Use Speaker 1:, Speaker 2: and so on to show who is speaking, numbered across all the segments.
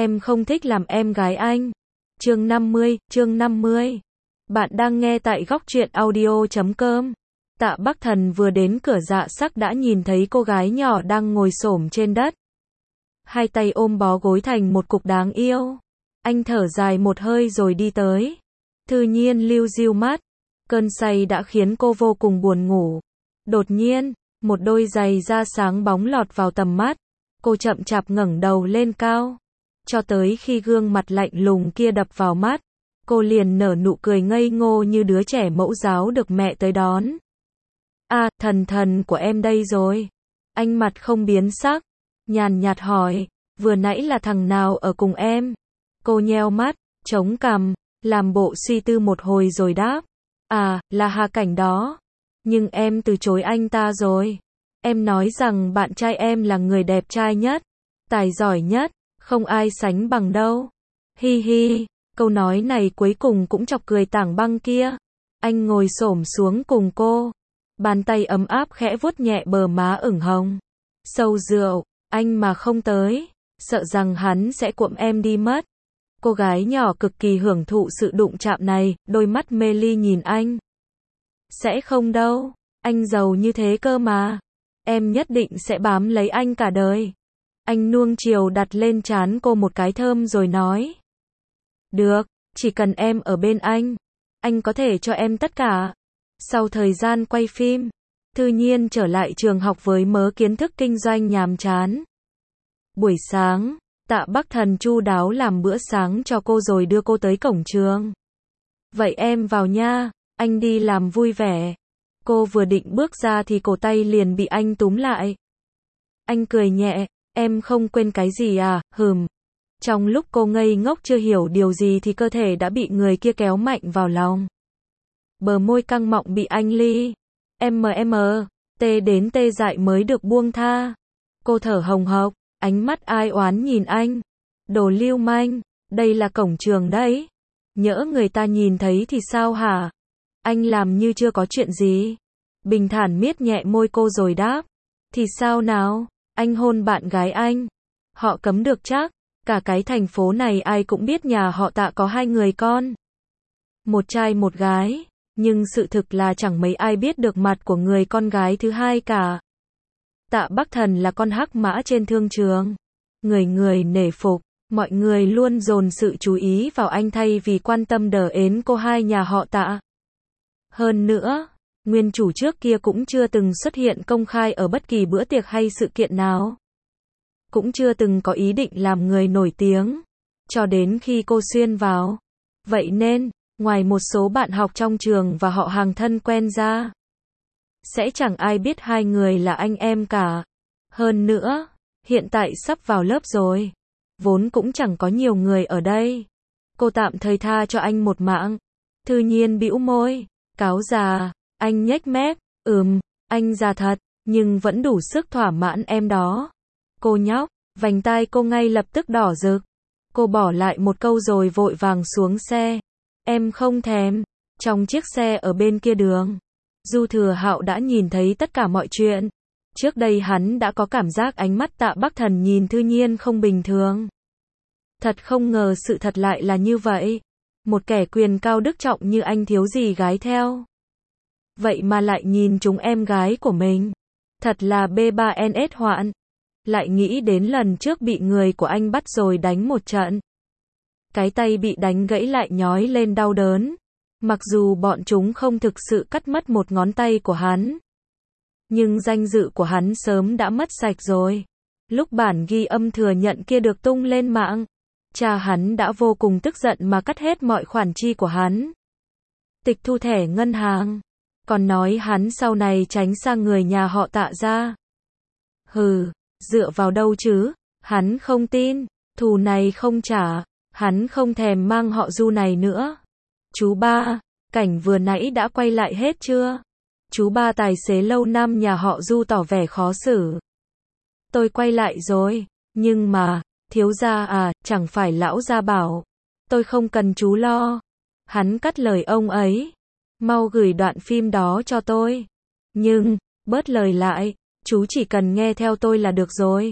Speaker 1: em không thích làm em gái anh. Chương 50. Bạn đang nghe tại góc truyện audio.com. Tạ Bắc Thần vừa đến cửa Dạ Sắc đã nhìn thấy cô gái nhỏ đang ngồi xổm trên đất. Hai tay ôm bó gối thành một cục đáng yêu. Anh thở dài một hơi rồi đi tới. Thư Nhiên liu riu mắt. Cơn say đã khiến cô vô cùng buồn ngủ. Đột nhiên, một đôi giày da sáng bóng lọt vào tầm mắt. Cô chậm chạp ngẩng đầu lên cao. Cho tới khi gương mặt lạnh lùng kia đập vào mắt, cô liền nở nụ cười ngây ngô như đứa trẻ mẫu giáo được mẹ tới đón. À, thần của em đây rồi. Anh mặt không biến sắc, nhàn nhạt hỏi, vừa nãy là thằng nào ở cùng em? Cô nheo mắt, chống cằm, làm bộ suy tư một hồi rồi đáp. À, là Hà Cảnh đó. Nhưng em từ chối anh ta rồi. Em nói rằng bạn trai em là người đẹp trai nhất, tài giỏi nhất, không ai sánh bằng đâu. Hi hi, câu nói này cuối cùng cũng chọc cười Tảng Băng kia. Anh ngồi xổm xuống cùng cô, bàn tay ấm áp khẽ vuốt nhẹ bờ má ửng hồng. Sâu rượu, anh mà không tới, sợ rằng hắn sẽ cuộm em đi mất. Cô gái nhỏ cực kỳ hưởng thụ sự đụng chạm này, đôi mắt mê ly nhìn anh. Sẽ không đâu, anh giàu như thế cơ mà. Em nhất định sẽ bám lấy anh cả đời. Anh nuông chiều đặt lên trán cô một cái thơm rồi nói. Được, chỉ cần em ở bên anh có thể cho em tất cả. Sau thời gian quay phim, Thư Nhiên trở lại trường học với mớ kiến thức kinh doanh nhàm chán. Buổi sáng, Tạ Bắc Thần chu đáo làm bữa sáng cho cô rồi đưa cô tới cổng trường. Vậy em vào nha, anh đi làm vui vẻ. Cô vừa định bước ra thì cổ tay liền bị anh túm lại. Anh cười nhẹ, em không quên cái gì à, Trong lúc cô ngây ngốc chưa hiểu điều gì thì cơ thể đã bị người kia kéo mạnh vào lòng. Bờ môi căng mọng bị anh tê đến tê dại mới được buông tha. Cô thở hồng hộc, ánh mắt ai oán nhìn anh. Đồ lưu manh, đây là cổng trường đấy. Nhỡ người ta nhìn thấy thì sao hả? Anh làm như chưa có chuyện gì. Bình thản miết nhẹ môi cô rồi đáp. Thì sao nào, anh hôn bạn gái anh. Họ cấm được chắc, cả cái thành phố này ai cũng biết nhà họ Tạ có 2 người con. Một trai một gái, nhưng sự thực là chẳng mấy ai biết được mặt của người con gái thứ hai cả. Tạ Bắc Thần là con hắc mã trên thương trường. Người nể phục, mọi người luôn dồn sự chú ý vào anh thay vì quan tâm đờ ến cô hai nhà họ Tạ. Hơn nữa, nguyên chủ trước kia cũng chưa từng xuất hiện công khai ở bất kỳ bữa tiệc hay sự kiện nào. Cũng chưa từng có ý định làm người nổi tiếng, cho đến khi cô xuyên vào. Vậy nên, ngoài một số bạn học trong trường và họ hàng thân quen ra, sẽ chẳng ai biết 2 người là anh em cả. Hơn nữa, hiện tại sắp vào lớp rồi, vốn cũng chẳng có nhiều người ở đây. Cô tạm thời tha cho anh một mạng. Thư Nhiên bĩu môi, cáo già. Anh nhếch mép, anh già thật, nhưng vẫn đủ sức thỏa mãn em đó. Cô nhóc, vành tai cô ngay lập tức đỏ rực. Cô bỏ lại một câu rồi vội vàng xuống xe. Em không thèm. Trong chiếc xe ở bên kia đường, Du Thừa Hạo đã nhìn thấy tất cả mọi chuyện. Trước đây hắn đã có cảm giác ánh mắt Tạ Bắc Thần nhìn Thư Nhiên không bình thường. Thật không ngờ sự thật lại là như vậy. Một kẻ quyền cao đức trọng như anh thiếu gì gái theo. Vậy mà lại nhìn trúng em gái của mình. Thật là B3NS hoạn. Lại nghĩ đến lần trước bị người của anh bắt rồi đánh một trận. Cái tay bị đánh gãy lại nhói lên đau đớn. Mặc dù bọn chúng không thực sự cắt mất một ngón tay của hắn, nhưng danh dự của hắn sớm đã mất sạch rồi. Lúc bản ghi âm thừa nhận kia được tung lên mạng, cha hắn đã vô cùng tức giận mà cắt hết mọi khoản chi của hắn. Tịch thu thẻ ngân hàng. Còn nói hắn sau này tránh sang người nhà họ Tạ ra. Dựa vào đâu chứ? Hắn không tin. Thù này không trả, hắn không thèm mang họ Du này nữa. Chú ba, cảnh vừa nãy đã quay lại hết chưa? Chú ba tài xế lâu năm nhà họ Du tỏ vẻ khó xử. Tôi quay lại rồi, nhưng mà, thiếu gia à, chẳng phải lão gia bảo. Tôi không cần chú lo. Hắn cắt lời ông ấy. Mau gửi đoạn phim đó cho tôi. Nhưng, bớt lời lại, chú chỉ cần nghe theo tôi là được rồi.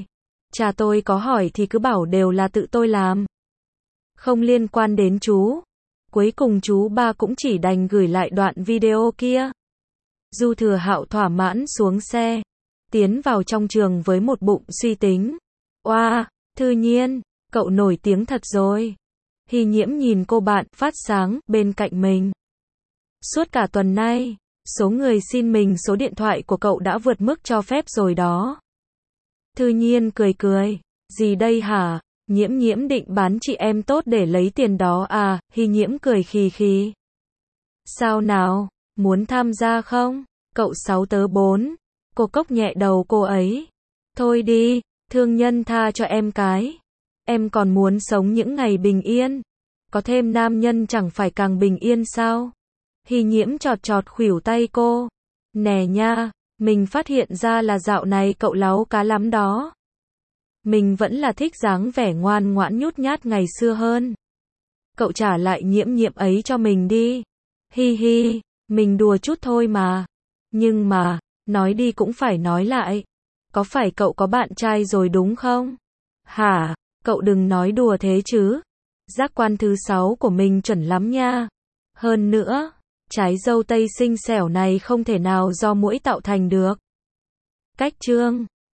Speaker 1: Cha tôi có hỏi thì cứ bảo đều là tự tôi làm. Không liên quan đến chú. Cuối cùng chú ba cũng chỉ đành gửi lại đoạn video kia. Du Thừa Hạo thỏa mãn xuống xe, tiến vào trong trường với một bụng suy tính. Oa, Thư Nhiên, cậu nổi tiếng thật rồi. Hy Nhiễm nhìn cô bạn phát sáng bên cạnh mình. Suốt cả tuần nay, số người xin mình số điện thoại của cậu đã vượt mức cho phép rồi đó. Thư Nhiên cười cười. Gì đây hả? Nhiễm Nhiễm định bán chị em tốt để lấy tiền đó à? Hy Nhiễm cười khì khì. Sao nào? Muốn tham gia không? Cậu 6 tớ 4. Cô cốc nhẹ đầu cô ấy. Thôi đi, thương nhân tha cho em cái. Em còn muốn sống những ngày bình yên. Có thêm nam nhân chẳng phải càng bình yên sao? Hy Nhiễm chọt chọt khuỷu tay cô. Nè nha, mình phát hiện ra là dạo này cậu láu cá lắm đó. Mình vẫn là thích dáng vẻ ngoan ngoãn nhút nhát ngày xưa hơn. Cậu trả lại Nhiễm Nhiễm ấy cho mình đi. Hi hi, mình đùa chút thôi mà. Nhưng mà, nói đi cũng phải nói lại. Có phải cậu có bạn trai rồi đúng không? Hả, cậu đừng nói đùa thế chứ. Giác quan thứ 6 của mình chuẩn lắm nha. Hơn nữa, trái dâu tây xinh xẻo này không thể nào do muỗi tạo thành được. Cách chương